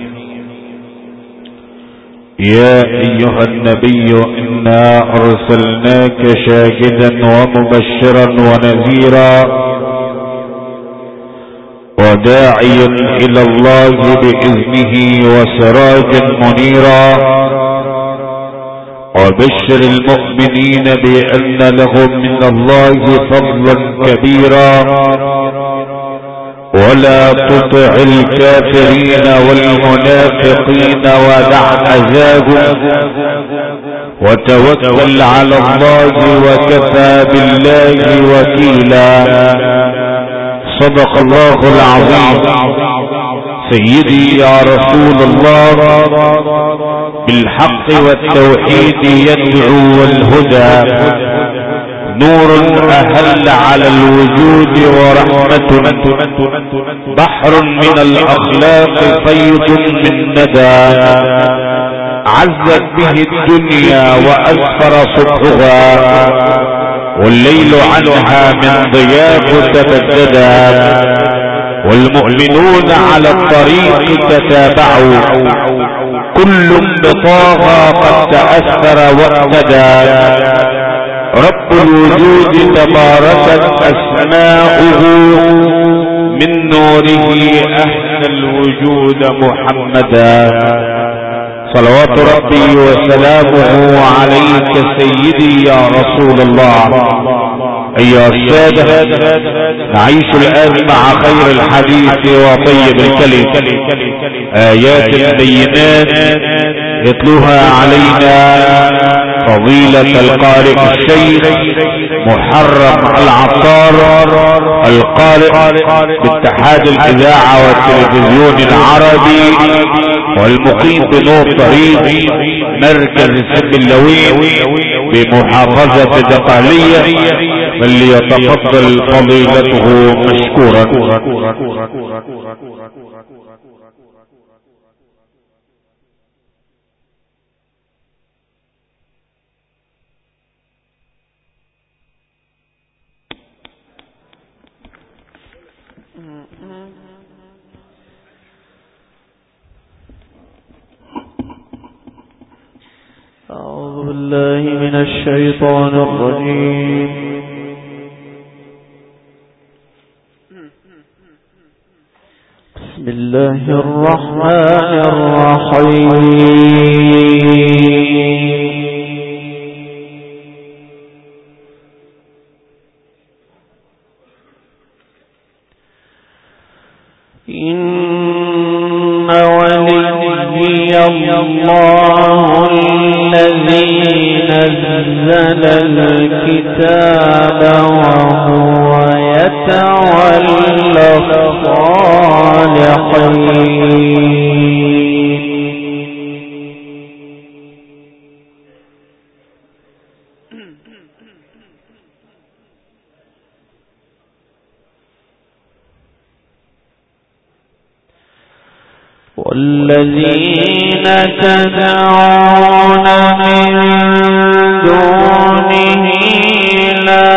يا أيها النبي إنا أرسلناك شاهدا ومبشرا ونذيرا وداعيا إلى الله بإذنه وسراجا منيرا وبشر المؤمنين بأن لهم من الله فضلا كبيرا ولا تطع الكافرين والمنافقين ودع أذاهم وتوكل على الله وكفى بالله وكيلا. صدق الله العظيم. سيدي يا رسول الله بالحق والتوحيد يدعو والهدى نور أهل على الوجود ورحمة بحر من الأخلاق فيض من ندى عزت به الدنيا وأسفر صبحها والليل عنها من ضياء تبددا والمؤمنون على الطريق تتابعوا كل بطاغى قد تأثر واقتدى رب الوجود تباركت أسماؤه من نوره أحسن الوجود محمدا صلوات ربي وسلامه عليك سيدي يا رسول الله. أيها السادة نعيش الآن مع خير الحديث وطيب الكلم آيات بينات يتلوها علينا فضيلة القارئ الشيخ محرم العطار القارئ باتحاد الإذاعة والتلفزيون العربي والمقيم بنور طريق مركز السبلوين بمحافظة دقهلية فليتفضل فضيلته مشكورا. أعوذ بالله من الشيطان الرجيم. بسم الله الرحمن الرحيم. إن وليي الله الذي نزل الكتاب وهو يتولى الصالحين. والذين تدعون من دونه لا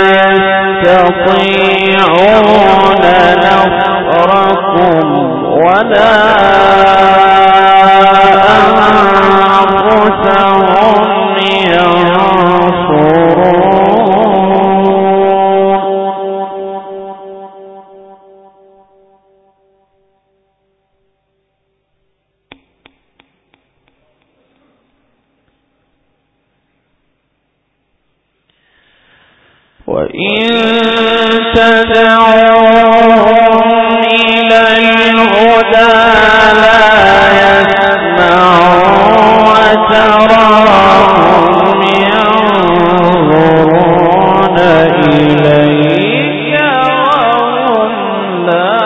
يستطيعون نصركم ولا أنفسهم ينصرون. وإن تدعوهم إلى الهدى لا يسمعوا وتراهم ينظرون إليك وهم لا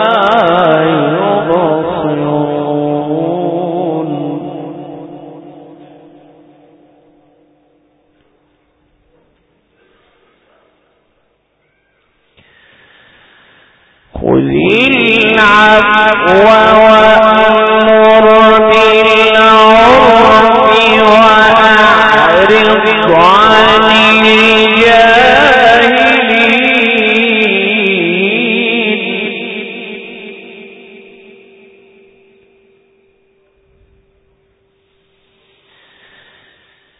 يبصرون. خذ العفو وأمر بالعرف وأعرض عن الجاهلين.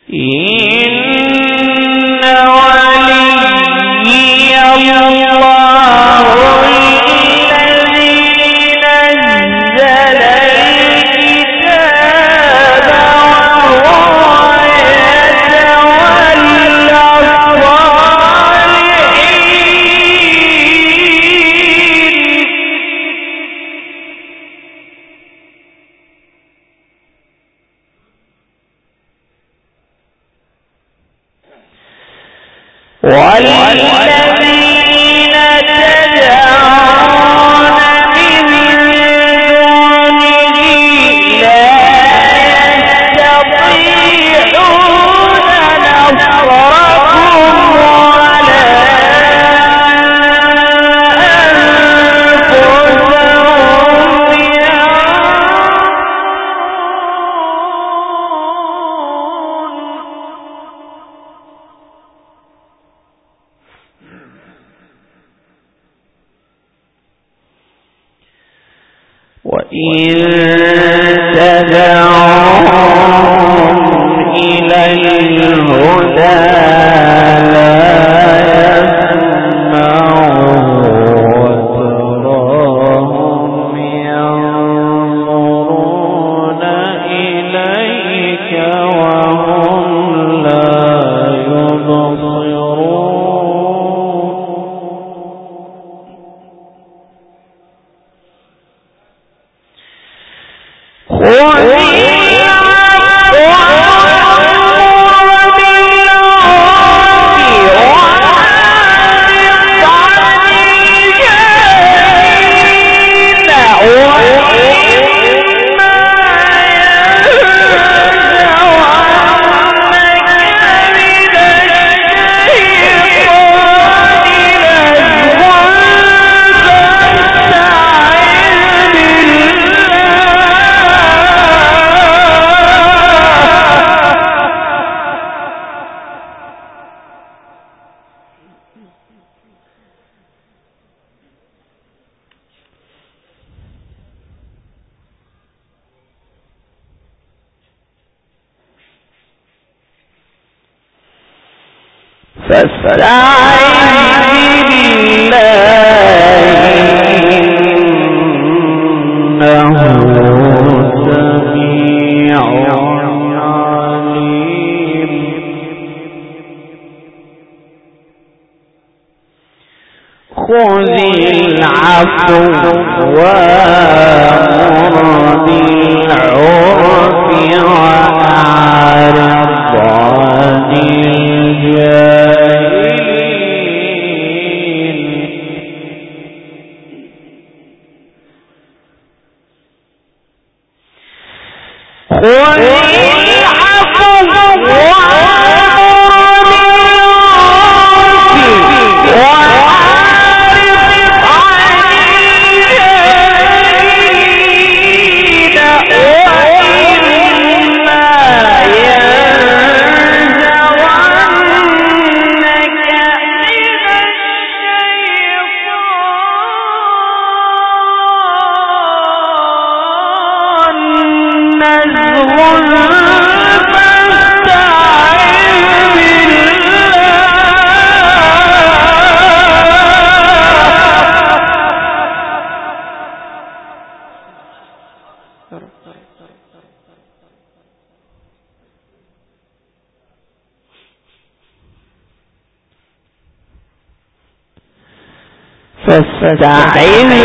فاستعذ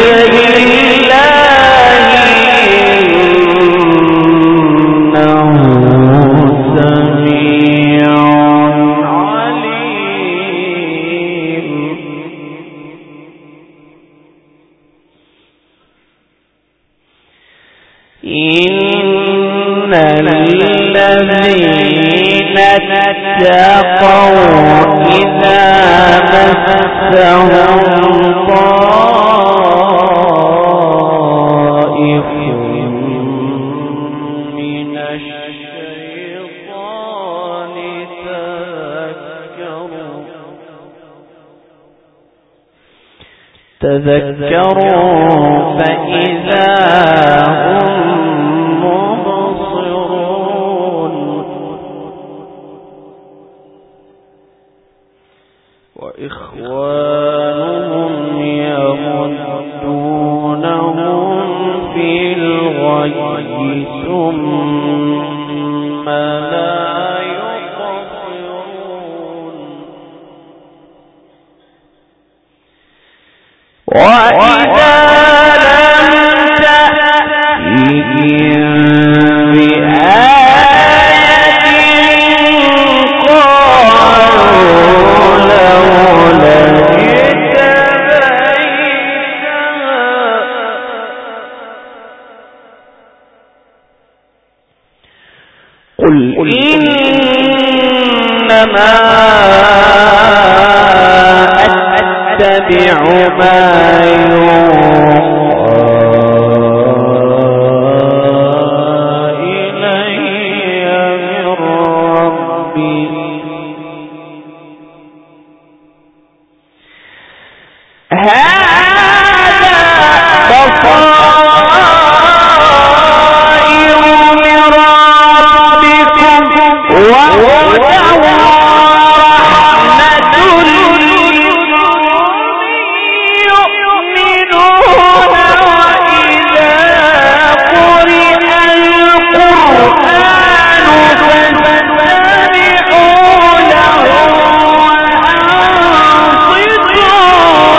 بالله إنه سميع عليم. إن الذين اتقوا إذا مسهم طائف من الشيطان تذكروا فإذا هم مبصرون. ثم لا يقصرون وإذا لم تأتهم بآية قالوا لولا قل إنما أتبع ما يوحى إلي من ربي هذا بصائر من ربكم وهدى ورحمة للمؤمنون وإذا قرئ القرآن فاستمعوا له وأنصتوا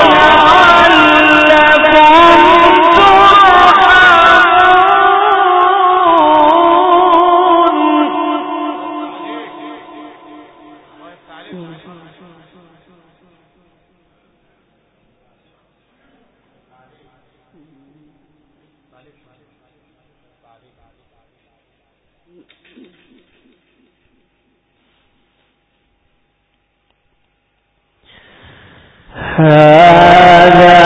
هذا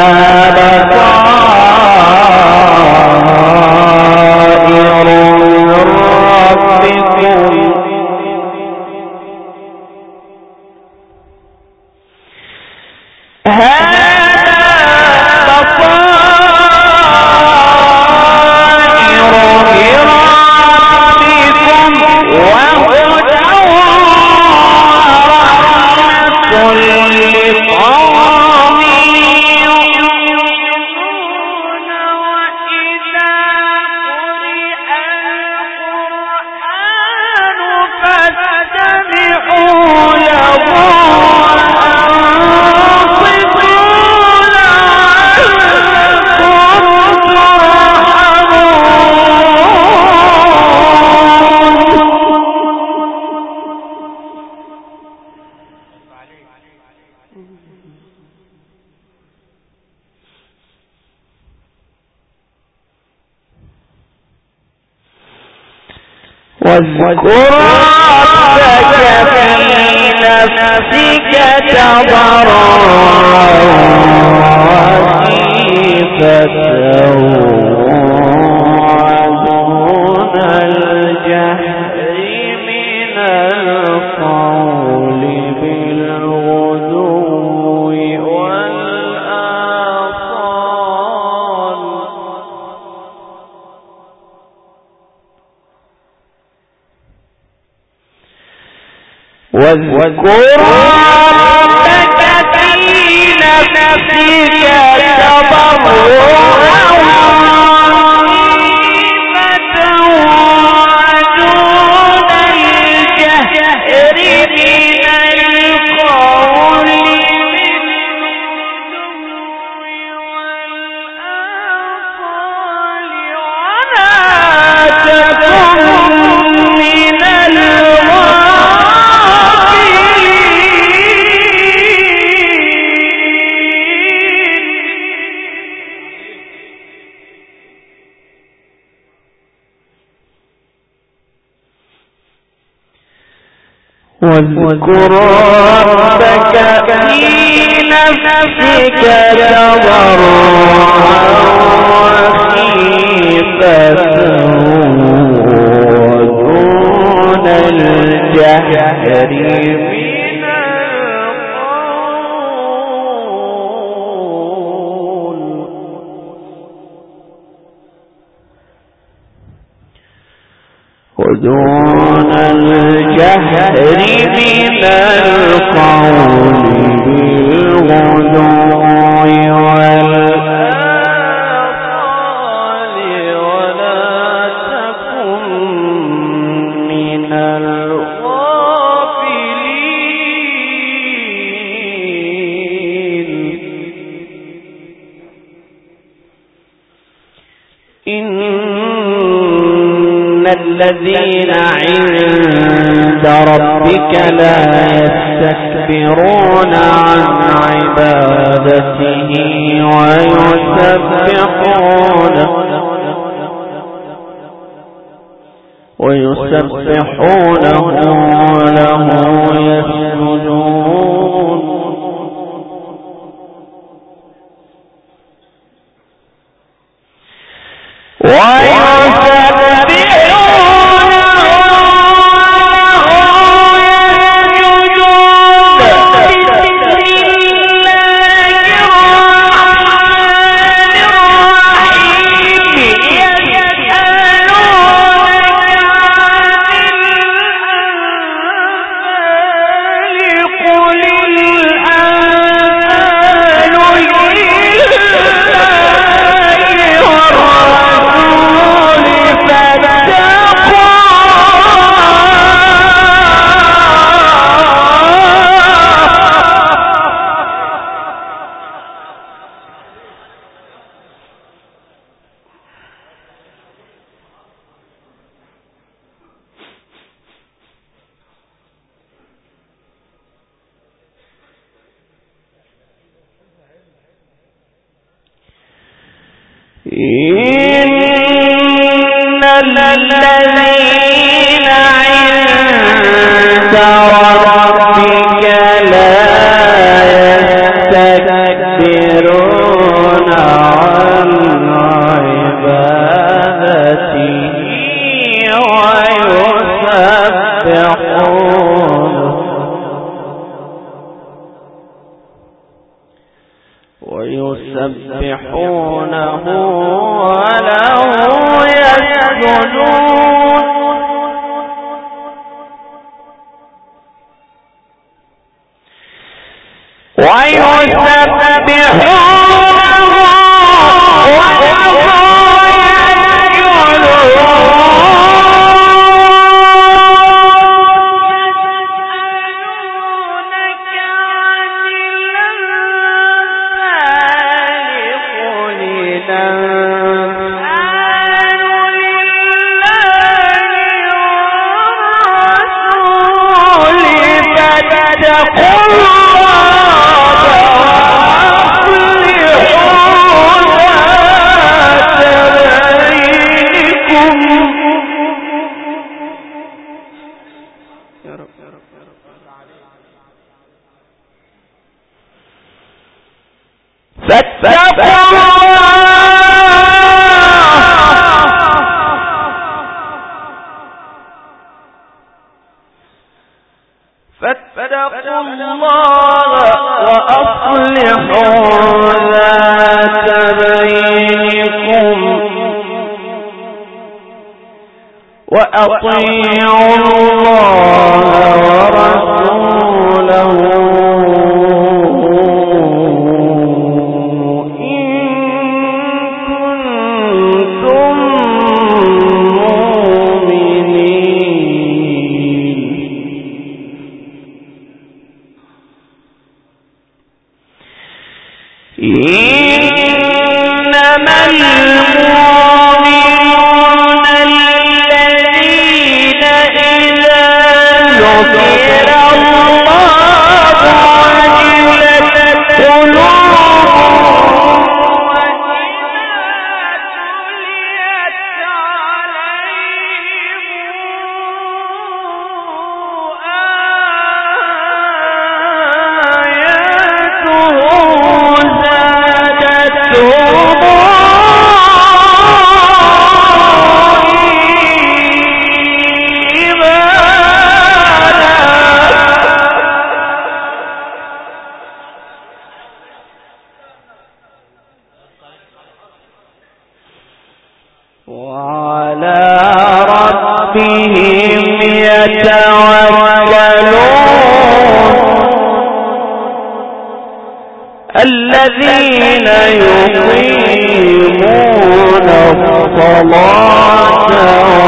بصائر من ربكم واذكر ربك في نفسك تضرعا وخيفة ودون الجهر من القول بالغدو والآصال واذكر ربك في نفسك تضرعا وخيفة ودون الجهر من القول بالغدو والآصال ولا تكن من واذكر ربك في نفسك تضرعا وخيفة ودون الجهر من القول ودون الجهر من القول بالغدو والآصال ولا الذين عند ربك لا يستكبرون عن عبادته ويسبحونه له يسجدون إن الذين عند ربك لا يستكبرون عن عبادته ويسبحونه وله يسجدون فاتقوا الله وأصلحوا ذات بينكم وأطيعوا الله ورسوله إنما المؤمنون الذين إذا ذكر الله وجلت قلوبهم وإذا تليت وعلى ربهم يتوكلون الذين يقيمون الصلاة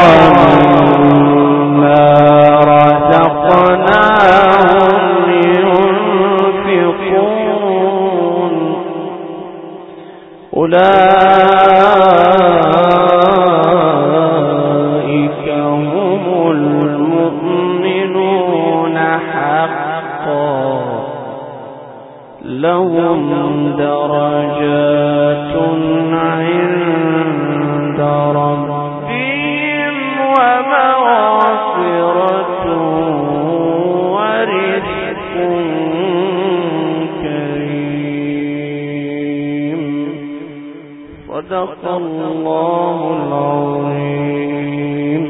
ومما رزقناهم ينفقون أولئك ومغفرة ورزق كريم. صدق الله العظيم.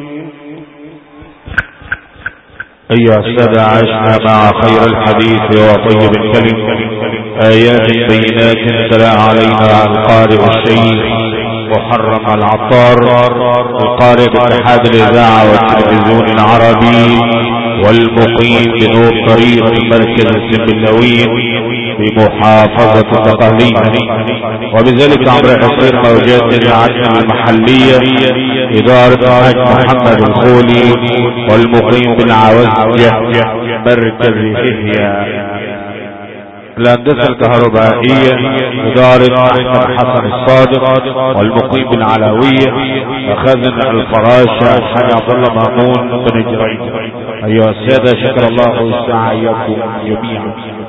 أيها السادة، عشنا مع خير الحديث وطيب الكلم آيات بينات تلا علينا القارئ الشيخ محرم العطار القارئ باتحاد الإذاعة والتلفزيون العربي والمقيم بنور طريق مركز السنبلاوين بمحافظة الدقهلية، وبذلك عبر 20 موجات العدن المحلية إدارة الحاج محمد الخولي، والمقيم بالعوزجة مركز إحياء. الهندسة الكهربائية إدارة أحمد حسن الصادق، والمقيم بالعلوية وخزن الفراشة الحاج عبد الله مامون بن جريج. أيها السادة، شكر الله سعيكم جميعا.